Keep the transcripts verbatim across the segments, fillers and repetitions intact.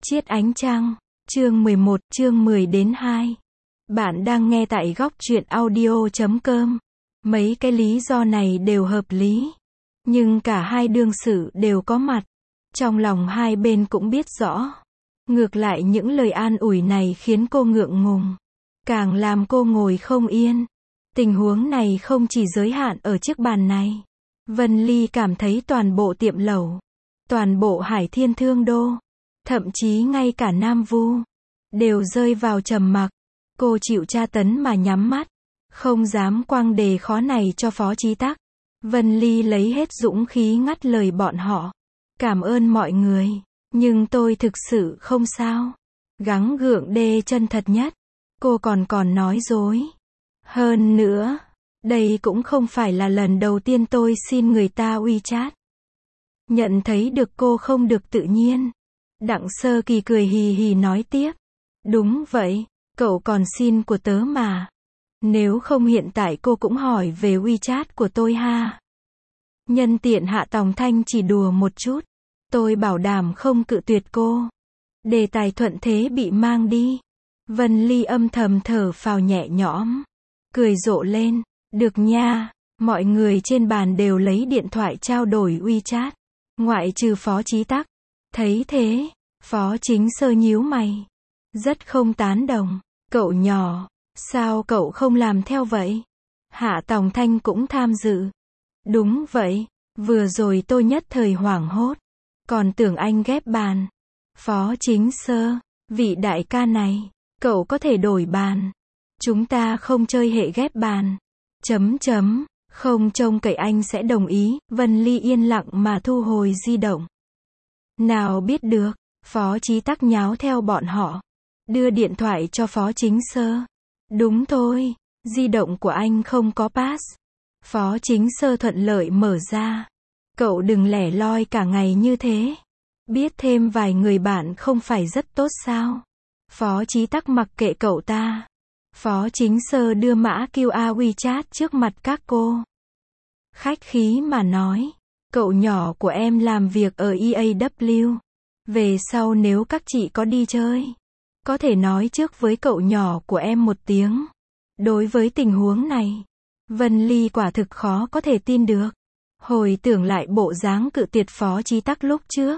Chiết ánh trăng, chương mười một, chương mười đến hai. Bạn đang nghe tại góc truyện audio chấm com. Mấy cái lý do này đều hợp lý. Nhưng cả hai đương sự đều có mặt. Trong lòng hai bên cũng biết rõ. Ngược lại những lời an ủi này khiến cô ngượng ngùng. Càng làm cô ngồi không yên. Tình huống này không chỉ giới hạn ở chiếc bàn này. Vân Ly cảm thấy toàn bộ tiệm lẩu, toàn bộ Hải Thiên Thương Đô, thậm chí ngay cả Nam Vu, đều rơi vào trầm mặc. Cô chịu tra tấn mà nhắm mắt, không dám quăng đề khó này cho Phó Chí Tắc. Vân Ly lấy hết dũng khí ngắt lời bọn họ. Cảm ơn mọi người, nhưng tôi thực sự không sao. Gắng gượng đê chân thật nhất. Cô còn còn nói dối. Hơn nữa, đây cũng không phải là lần đầu tiên tôi xin người ta WeChat. Nhận thấy được cô không được tự nhiên. Đặng Sơ Kỳ cười hì hì nói tiếp. Đúng vậy, cậu còn xin của tớ mà. Nếu không hiện tại cô cũng hỏi về WeChat của tôi ha. Nhân tiện Hạ Tòng Thanh chỉ đùa một chút. Tôi bảo đảm không cự tuyệt cô. Đề tài thuận thế bị mang đi. Vân Ly âm thầm thở phào nhẹ nhõm. Cười rộ lên. Được nha, mọi người trên bàn đều lấy điện thoại trao đổi WeChat. Ngoại trừ Phó Chí Tắc. Thấy thế, Phó Chính Sơ nhíu mày. Rất không tán đồng. Cậu nhỏ, sao cậu không làm theo vậy? Hạ Tòng Thanh cũng tham dự. Đúng vậy, vừa rồi tôi nhất thời hoảng hốt. Còn tưởng anh ghép bàn. Phó Chính Sơ, vị đại ca này, cậu có thể đổi bàn. Chúng ta không chơi hệ ghép bàn. Chấm chấm, không trông cậy anh sẽ đồng ý. Vân Ly yên lặng mà thu hồi di động. Nào biết được, Phó Chí Tắc nháo theo bọn họ. Đưa điện thoại cho Phó Chính Sơ. Đúng thôi, di động của anh không có pass. Phó Chính Sơ thuận lợi mở ra. Cậu đừng lẻ loi cả ngày như thế. Biết thêm vài người bạn không phải rất tốt sao? Phó Chí Tắc mặc kệ cậu ta. Phó Chính Sơ đưa mã quy rờ WeChat trước mặt các cô. Khách khí mà nói, cậu nhỏ của em làm việc ở e a vê. Về sau nếu các chị có đi chơi, có thể nói trước với cậu nhỏ của em một tiếng. Đối với tình huống này, Vân Ly quả thực khó có thể tin được. Hồi tưởng lại bộ dáng cự tuyệt Phó Chí Tắc lúc trước.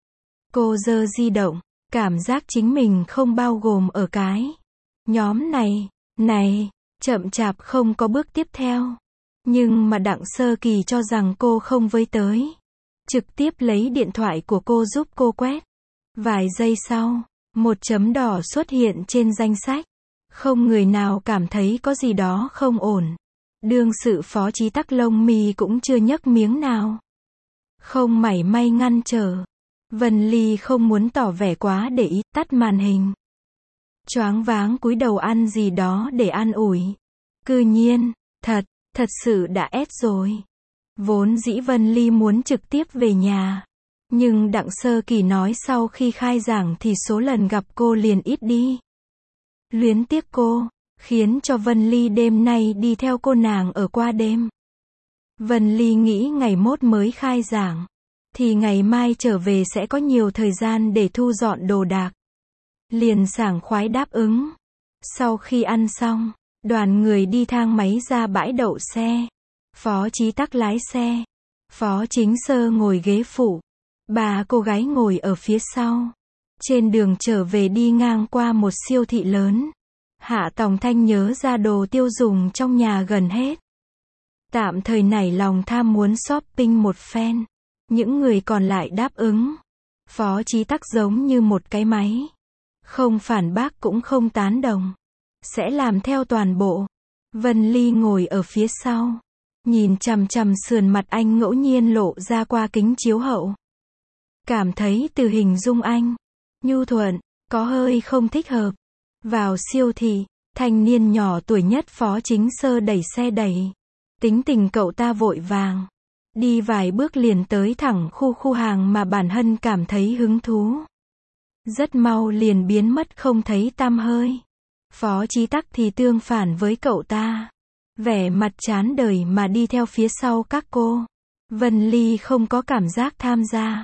Cô giơ di động, cảm giác chính mình không bao gồm ở cái nhóm này, này, chậm chạp không có bước tiếp theo. Nhưng mà Đặng Sơ Kỳ cho rằng cô không với tới. Trực tiếp lấy điện thoại của cô giúp cô quét. Vài giây sau, một chấm đỏ xuất hiện trên danh sách. Không người nào cảm thấy có gì đó không ổn. Đương sự Phó Chí Tắc lông mi cũng chưa nhấc miếng nào. Không mảy may ngăn trở. Vân Ly không muốn tỏ vẻ quá để ý, tắt màn hình. Choáng váng cúi đầu ăn gì đó để an ủi. Cư nhiên, thật, thật sự đã ép rồi. Vốn dĩ Vân Ly muốn trực tiếp về nhà. Nhưng Đặng Sơ Kỳ nói sau khi khai giảng thì số lần gặp cô liền ít đi. Luyến tiếc cô, khiến cho Vân Ly đêm nay đi theo cô nàng ở qua đêm. Vân Ly nghĩ ngày mốt mới khai giảng. Thì ngày mai trở về sẽ có nhiều thời gian để thu dọn đồ đạc. Liền sảng khoái đáp ứng. Sau khi ăn xong, đoàn người đi thang máy ra bãi đậu xe. Phó Chí Tắc lái xe. Phó Chính Sơ ngồi ghế phụ. Bà cô gái ngồi ở phía sau. Trên đường trở về đi ngang qua một siêu thị lớn. Hạ Tòng Thanh nhớ ra đồ tiêu dùng trong nhà gần hết. Tạm thời nảy lòng tham muốn shopping một phen. Những người còn lại đáp ứng. Phó Chí Tắc giống như một cái máy. Không phản bác cũng không tán đồng. Sẽ làm theo toàn bộ. Vân Ly ngồi ở phía sau. Nhìn chằm chằm sườn mặt anh ngẫu nhiên lộ ra qua kính chiếu hậu. Cảm thấy từ hình dung anh, nhu thuận, có hơi không thích hợp. Vào siêu thị, thanh niên nhỏ tuổi nhất Phó Chính Sơ đẩy xe đẩy. Tính tình cậu ta vội vàng. Đi vài bước liền tới thẳng khu khu hàng mà bản thân cảm thấy hứng thú. Rất mau liền biến mất không thấy tăm hơi. Phó Chí Tắc thì tương phản với cậu ta. Vẻ mặt chán đời mà đi theo phía sau các cô. Vân Ly không có cảm giác tham gia.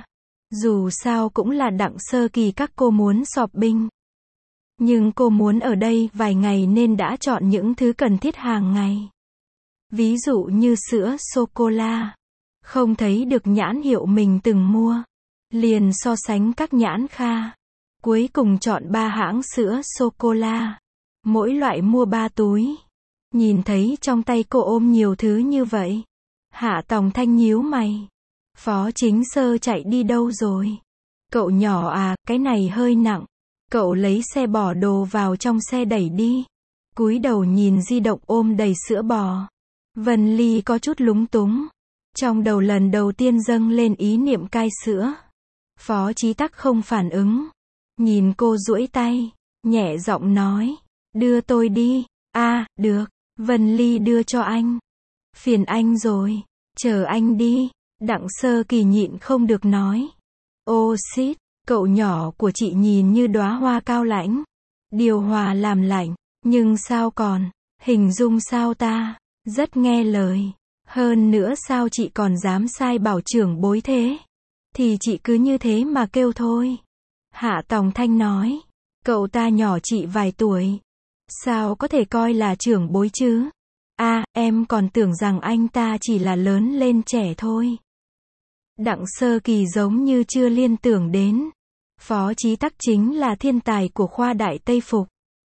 Dù sao cũng là Đặng Sơ Kỳ các cô muốn shopping. Nhưng cô muốn ở đây vài ngày nên đã chọn những thứ cần thiết hàng ngày. Ví dụ như sữa sô-cô-la. Không thấy được nhãn hiệu mình từng mua. Liền so sánh các nhãn kha. Cuối cùng chọn ba hãng sữa sô-cô-la. Mỗi loại mua ba túi. Nhìn thấy trong tay cô ôm nhiều thứ như vậy. Hạ Tòng Thanh nhíu mày. Phó Chính Sơ chạy đi đâu rồi? Cậu nhỏ à, cái này hơi nặng. Cậu lấy xe bỏ đồ vào trong xe đẩy đi. Cúi đầu nhìn di động ôm đầy sữa bò. Vân Ly có chút lúng túng. Trong đầu lần đầu tiên dâng lên ý niệm cai sữa. Phó Chí Tắc không phản ứng. Nhìn cô duỗi tay. Nhẹ giọng nói. Đưa tôi đi. À, được. Vân Ly đưa cho anh. Phiền anh rồi. Chờ anh đi. Đặng Sơ Kỳ nhịn không được nói. Ô xít, cậu nhỏ của chị nhìn như đóa hoa cao lãnh. Điều hòa làm lạnh. Nhưng sao còn, hình dung sao ta, rất nghe lời. Hơn nữa sao chị còn dám sai bảo trưởng bối thế? Thì chị cứ như thế mà kêu thôi. Hạ Tòng Thanh nói. Cậu ta nhỏ chị vài tuổi. Sao có thể coi là trưởng bối chứ? À, em còn tưởng rằng anh ta chỉ là lớn lên trẻ thôi. Đặng Sơ Kỳ giống như chưa liên tưởng đến. Phó Chí Tắc chính là thiên tài của khoa Đại Tây Phục.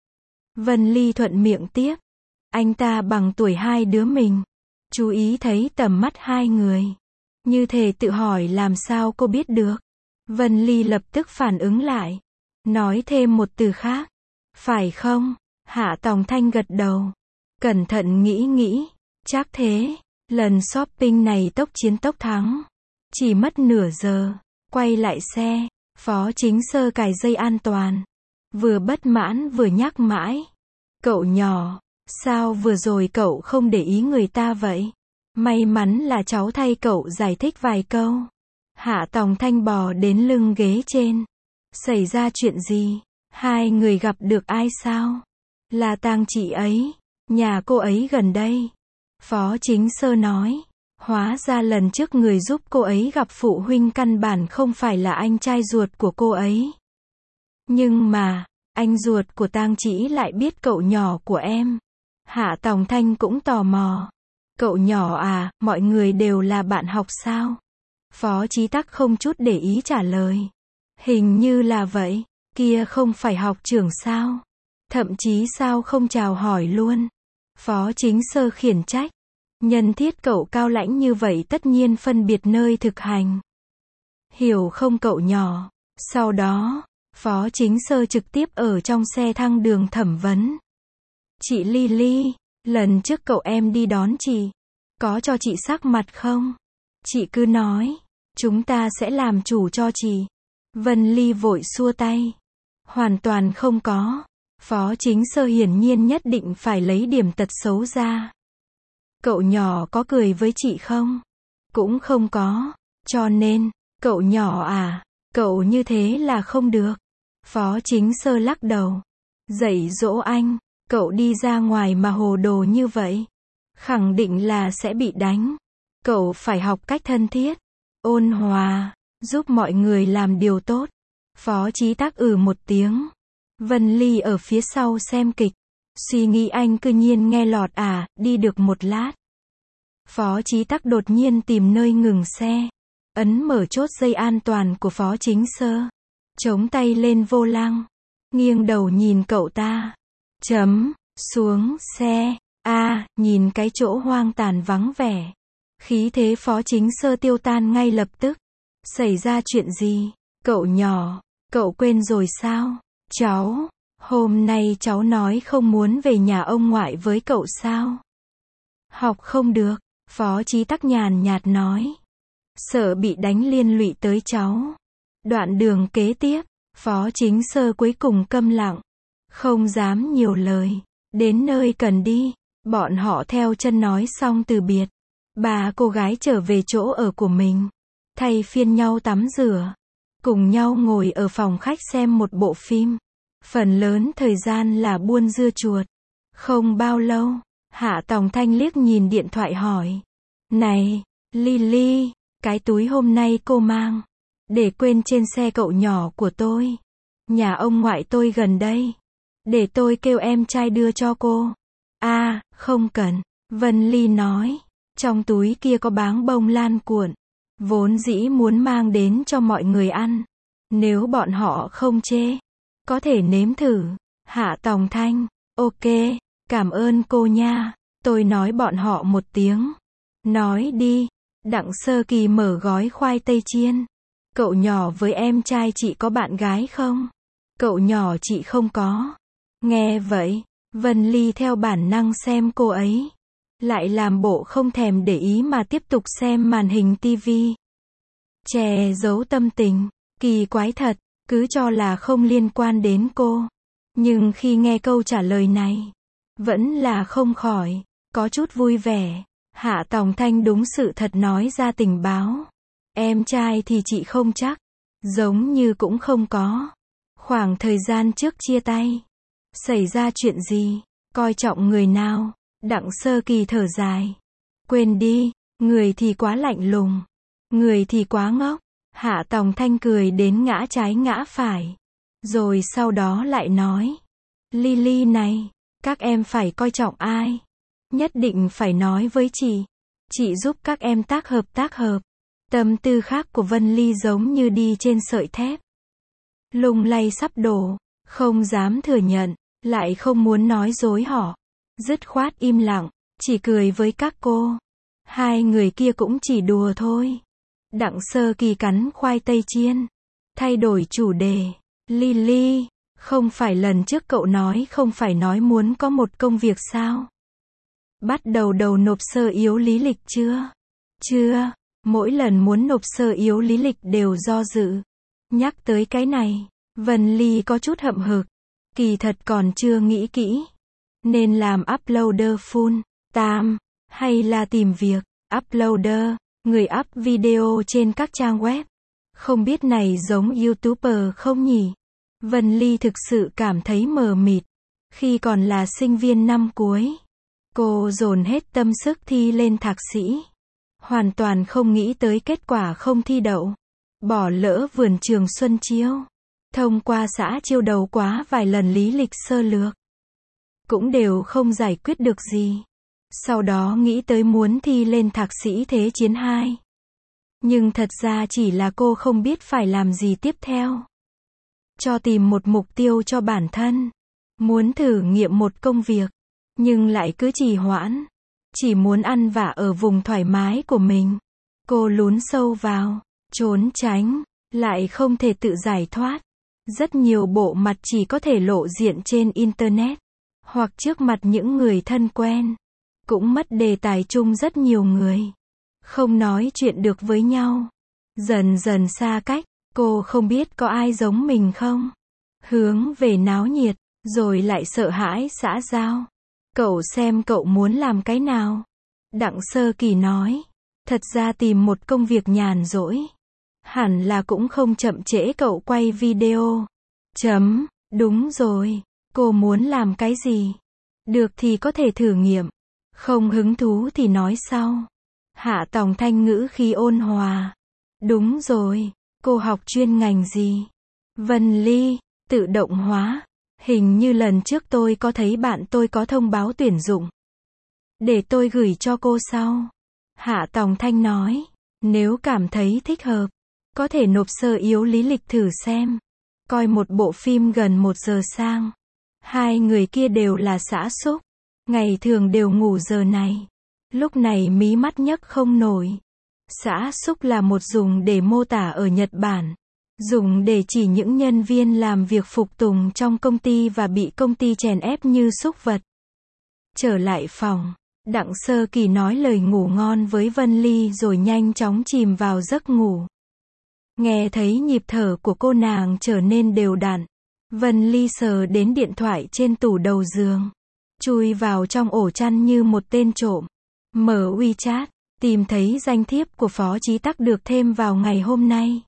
Vân Ly thuận miệng tiếp. Anh ta bằng tuổi hai đứa mình. Chú ý thấy tầm mắt hai người. Như thể tự hỏi làm sao cô biết được. Vân Ly lập tức phản ứng lại. Nói thêm một từ khác. Phải không? Hạ Tòng Thanh gật đầu. Cẩn thận nghĩ nghĩ. Chắc thế. Lần shopping này tốc chiến tốc thắng. Chỉ mất nửa giờ. Quay lại xe. Phó Chính Sơ cài dây an toàn. Vừa bất mãn vừa nhắc mãi. Cậu nhỏ. Sao vừa rồi cậu không để ý người ta vậy? May mắn là cháu thay cậu giải thích vài câu. Hạ Tòng Thanh bò đến lưng ghế trên. Xảy ra chuyện gì? Hai người gặp được ai sao? Là Tang chị ấy. Nhà cô ấy gần đây. Phó Chính Sơ nói. Hóa ra lần trước người giúp cô ấy gặp phụ huynh căn bản không phải là anh trai ruột của cô ấy. Nhưng mà, anh ruột của Tang chị lại biết cậu nhỏ của em. Hạ Tòng Thanh cũng tò mò. Cậu nhỏ à, mọi người đều là bạn học sao? Phó Chí Tắc không chút để ý trả lời. Hình như là vậy, kia không phải học trưởng sao? Thậm chí sao không chào hỏi luôn? Phó Chính Sơ khiển trách. Nhân thiết cậu cao lãnh như vậy tất nhiên phân biệt nơi thực hành. Hiểu không cậu nhỏ? Sau đó, Phó Chính Sơ trực tiếp ở trong xe thăng đường thẩm vấn. Chị Lily, lần trước cậu em đi đón chị, có cho chị sắc mặt không? Chị cứ nói, chúng ta sẽ làm chủ cho chị. Vân Ly vội xua tay. Hoàn toàn không có. Phó Chính Sơ hiển nhiên nhất định phải lấy điểm tật xấu ra. Cậu nhỏ có cười với chị không? Cũng không có. Cho nên, cậu nhỏ à, cậu như thế là không được. Phó Chính Sơ lắc đầu. Dạy dỗ anh, cậu đi ra ngoài mà hồ đồ như vậy. Khẳng định là sẽ bị đánh. Cậu phải học cách thân thiết, ôn hòa, giúp mọi người làm điều tốt. Phó Chí Tắc ừ một tiếng. Vân Ly ở phía sau xem kịch. Suy nghĩ anh cư nhiên nghe lọt à, đi được một lát. Phó Chí Tắc đột nhiên tìm nơi ngừng xe. Ấn mở chốt dây an toàn của Phó Chính Sơ. Chống tay lên vô lăng. Nghiêng đầu nhìn cậu ta. Chấm, xuống xe. A, à, nhìn cái chỗ hoang tàn vắng vẻ. Khí thế Phó Chính Sơ tiêu tan ngay lập tức. Xảy ra chuyện gì? Cậu nhỏ, cậu quên rồi sao? Cháu, hôm nay cháu nói không muốn về nhà ông ngoại với cậu sao? Học không được, Phó Chí Tắc nhàn nhạt nói. Sợ bị đánh liên lụy tới cháu. Đoạn đường kế tiếp, Phó Chính Sơ cuối cùng câm lặng. Không dám nhiều lời. Đến nơi cần đi, bọn họ theo chân nói xong từ biệt. Ba cô gái trở về chỗ ở của mình. Thay phiên nhau tắm rửa. Cùng nhau ngồi ở phòng khách xem một bộ phim. Phần lớn thời gian là buôn dưa chuột. Không bao lâu, Hạ Tòng Thanh liếc nhìn điện thoại hỏi. Này, Lily, cái túi hôm nay cô mang. Để quên trên xe cậu nhỏ của tôi. Nhà ông ngoại tôi gần đây. Để tôi kêu em trai đưa cho cô. À, không cần. Vân Ly nói. Trong túi kia có báng bông lan cuộn. Vốn dĩ muốn mang đến cho mọi người ăn. Nếu bọn họ không chê. Có thể nếm thử. Hạ Tòng Thanh. Ok, cảm ơn cô nha. Tôi nói bọn họ một tiếng. Nói đi. Đặng Sơ Kỳ mở gói khoai tây chiên. Cậu nhỏ với em trai chị có bạn gái không? Cậu nhỏ chị không có. Nghe vậy, Vân Ly theo bản năng xem cô ấy. Lại làm bộ không thèm để ý mà tiếp tục xem màn hình tivi. Che giấu tâm tình. Kỳ quái thật, cứ cho là không liên quan đến cô. Nhưng khi nghe câu trả lời này, vẫn là không khỏi, có chút vui vẻ. Hạ Tòng Thanh đúng sự thật nói ra tình báo. Em trai thì chị không chắc. Giống như cũng không có. Khoảng thời gian trước chia tay. Xảy ra chuyện gì? Coi trọng người nào? Đặng Sơ Kỳ thở dài. Quên đi, người thì quá lạnh lùng. Người thì quá ngốc. Hạ Tòng Thanh cười đến ngã trái ngã phải. Rồi sau đó lại nói. Lily này, các em phải coi trọng ai? Nhất định phải nói với chị. Chị giúp các em tác hợp tác hợp. Tâm tư khác của Vân Ly giống như đi trên sợi thép. Lung lay sắp đổ. Không dám thừa nhận. Lại không muốn nói dối họ. Dứt khoát im lặng. Chỉ cười với các cô. Hai người kia cũng chỉ đùa thôi. Đặng Sơ Kỳ cắn khoai tây chiên. Thay đổi chủ đề. Lily, không phải lần trước cậu nói không phải nói muốn có một công việc sao? Bắt đầu đầu nộp sơ yếu lý lịch chưa? Chưa, mỗi lần muốn nộp sơ yếu lý lịch đều do dự. Nhắc tới cái này, Vân Ly có chút hậm hực. Kỳ thật còn chưa nghĩ kỹ. Nên làm uploader full time, hay là tìm việc, uploader, người up video trên các trang web. Không biết này giống YouTuber không nhỉ? Vân Ly thực sự cảm thấy mờ mịt. Khi còn là sinh viên năm cuối, cô dồn hết tâm sức thi lên thạc sĩ. Hoàn toàn không nghĩ tới kết quả không thi đậu. Bỏ lỡ vườn trường Xuân Chiêu. Thông qua xã Chiêu đầu quá vài lần lý lịch sơ lược. Cũng đều không giải quyết được gì. Sau đó nghĩ tới muốn thi lên thạc sĩ Thế chiến hai. Nhưng thật ra chỉ là cô không biết phải làm gì tiếp theo. Cho tìm một mục tiêu cho bản thân. Muốn thử nghiệm một công việc. Nhưng lại cứ trì hoãn. Chỉ muốn ăn vạ ở vùng thoải mái của mình. Cô lún sâu vào. Trốn tránh. Lại không thể tự giải thoát. Rất nhiều bộ mặt chỉ có thể lộ diện trên Internet. Hoặc trước mặt những người thân quen. Cũng mất đề tài chung rất nhiều người. Không nói chuyện được với nhau. Dần dần xa cách. Cô không biết có ai giống mình không? Hướng về náo nhiệt. Rồi lại sợ hãi xã giao. Cậu xem cậu muốn làm cái nào? Đặng Sơ Kỳ nói. Thật ra tìm một công việc nhàn rỗi. Hẳn là cũng không chậm trễ cậu quay video. Chấm. Đúng rồi. Cô muốn làm cái gì? Được thì có thể thử nghiệm. Không hứng thú thì nói sau. Hạ Tòng Thanh ngữ khí ôn hòa. Đúng rồi. Cô học chuyên ngành gì? Vân Ly. Tự động hóa. Hình như lần trước tôi có thấy bạn tôi có thông báo tuyển dụng. Để tôi gửi cho cô sau. Hạ Tòng Thanh nói. Nếu cảm thấy thích hợp. Có thể nộp sơ yếu lý lịch thử xem. Coi một bộ phim gần một giờ sang. Hai người kia đều là xã xúc. Ngày thường đều ngủ giờ này. Lúc này mí mắt nhấc không nổi. Xã xúc là một dùng để mô tả ở Nhật Bản. Dùng để chỉ những nhân viên làm việc phục tùng trong công ty và bị công ty chèn ép như súc vật. Trở lại phòng. Đặng Sơ Kỳ nói lời ngủ ngon với Vân Ly rồi nhanh chóng chìm vào giấc ngủ. Nghe thấy nhịp thở của cô nàng trở nên đều đặn. Vân Ly sờ đến điện thoại trên tủ đầu giường. Chui vào trong ổ chăn như một tên trộm. Mở WeChat. Tìm thấy danh thiếp của Phó Chí Tắc được thêm vào ngày hôm nay.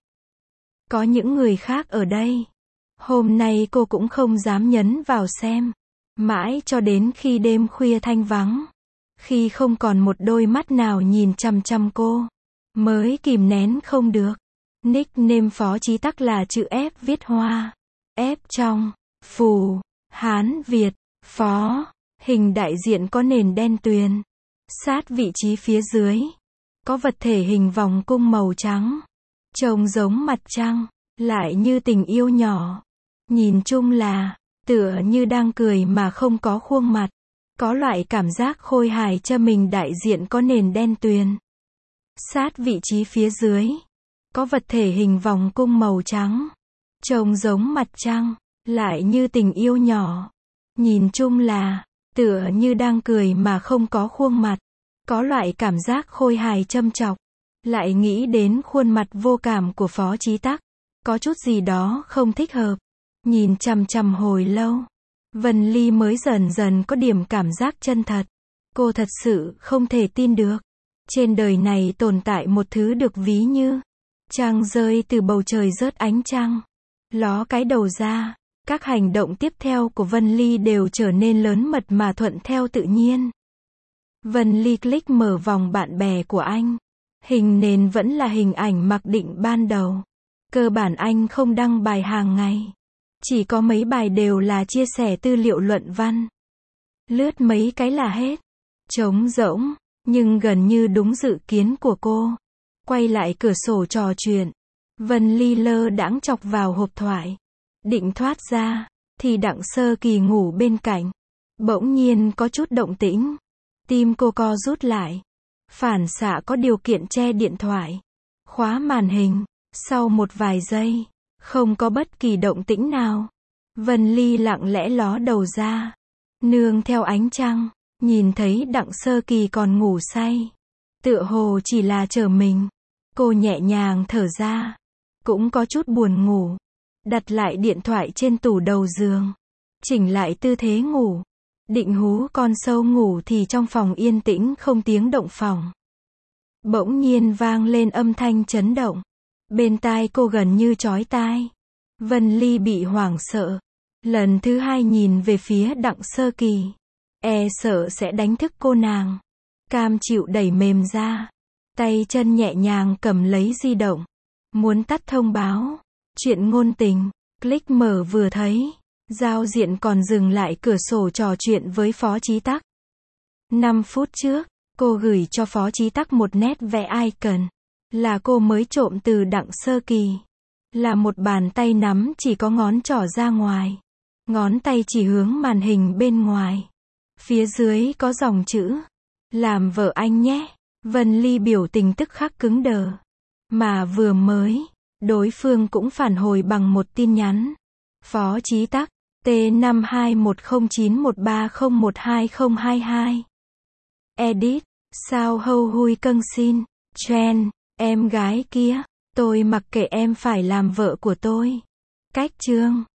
Có những người khác ở đây. Hôm nay cô cũng không dám nhấn vào xem. Mãi cho đến khi đêm khuya thanh vắng. Khi không còn một đôi mắt nào nhìn chằm chằm cô. Mới kìm nén không được. Nickname Phó Chí Tắc là chữ F viết hoa. F trong, phù, Hán Việt, Phó. Hình đại diện có nền đen tuyền. Sát vị trí phía dưới, có vật thể hình vòng cung màu trắng. Trông giống mặt trăng, lại như tình yêu nhỏ. Nhìn chung là, tựa như đang cười mà không có khuôn mặt. Có loại cảm giác khôi hài cho mình đại diện có nền đen tuyền. Sát vị trí phía dưới, có vật thể hình vòng cung màu trắng. Trông giống mặt trăng, lại như tình yêu nhỏ. Nhìn chung là, tựa như đang cười mà không có khuôn mặt. Có loại cảm giác khôi hài châm chọc. Lại nghĩ đến khuôn mặt vô cảm của Phó Chí Tắc. Có chút gì đó không thích hợp. Nhìn chằm chằm hồi lâu. Vân Ly mới dần dần có điểm cảm giác chân thật. Cô thật sự không thể tin được. Trên đời này tồn tại một thứ được ví như trăng rơi từ bầu trời rớt ánh trăng. Ló cái đầu ra. Các hành động tiếp theo của Vân Ly đều trở nên lớn mật mà thuận theo tự nhiên. Vân Ly click mở vòng bạn bè của anh. Hình nền vẫn là hình ảnh mặc định ban đầu. Cơ bản anh không đăng bài hàng ngày. Chỉ có mấy bài đều là chia sẻ tư liệu luận văn. Lướt mấy cái là hết. Trống rỗng, nhưng gần như đúng dự kiến của cô. Quay lại cửa sổ trò chuyện. Vân Ly lơ đãng chọc vào hộp thoại. Định thoát ra, thì Đặng Sơ Kỳ ngủ bên cạnh. Bỗng nhiên có chút động tĩnh. Tim cô co rút lại. Phản xạ có điều kiện che điện thoại. Khóa màn hình. Sau một vài giây, không có bất kỳ động tĩnh nào. Vân Ly lặng lẽ ló đầu ra. Nương theo ánh trăng, nhìn thấy Đặng Sơ Kỳ còn ngủ say. Tựa hồ chỉ là chờ mình. Cô nhẹ nhàng thở ra. Cũng có chút buồn ngủ. Đặt lại điện thoại trên tủ đầu giường. Chỉnh lại tư thế ngủ. Định hú con sâu ngủ thì trong phòng yên tĩnh không tiếng động phòng. Bỗng nhiên vang lên âm thanh chấn động. Bên tai cô gần như chói tai. Vân Ly bị hoảng sợ. Lần thứ hai nhìn về phía Đặng Sơ Kỳ. E sợ sẽ đánh thức cô nàng. Cam chịu đẩy mềm ra. Tay chân nhẹ nhàng cầm lấy di động. Muốn tắt thông báo. Chuyện ngôn tình. Click mở vừa thấy. Giao diện còn dừng lại cửa sổ trò chuyện với Phó Chí Tắc. năm phút trước, cô gửi cho Phó Chí Tắc một nét vẽ icon. Là cô mới trộm từ Đặng Sơ Kỳ. Là một bàn tay nắm chỉ có ngón trỏ ra ngoài. Ngón tay chỉ hướng màn hình bên ngoài. Phía dưới có dòng chữ. Làm vợ anh nhé. Vân Ly biểu tình tức khắc cứng đờ. Mà vừa mới, đối phương cũng phản hồi bằng một tin nhắn. Phó Chí Tắc, T năm hai một không chín một ba không một hai không hai hai. Edit, sao hâu hui câng xin. Trend, em gái kia, tôi mặc kệ em phải làm vợ của tôi. Cách chương.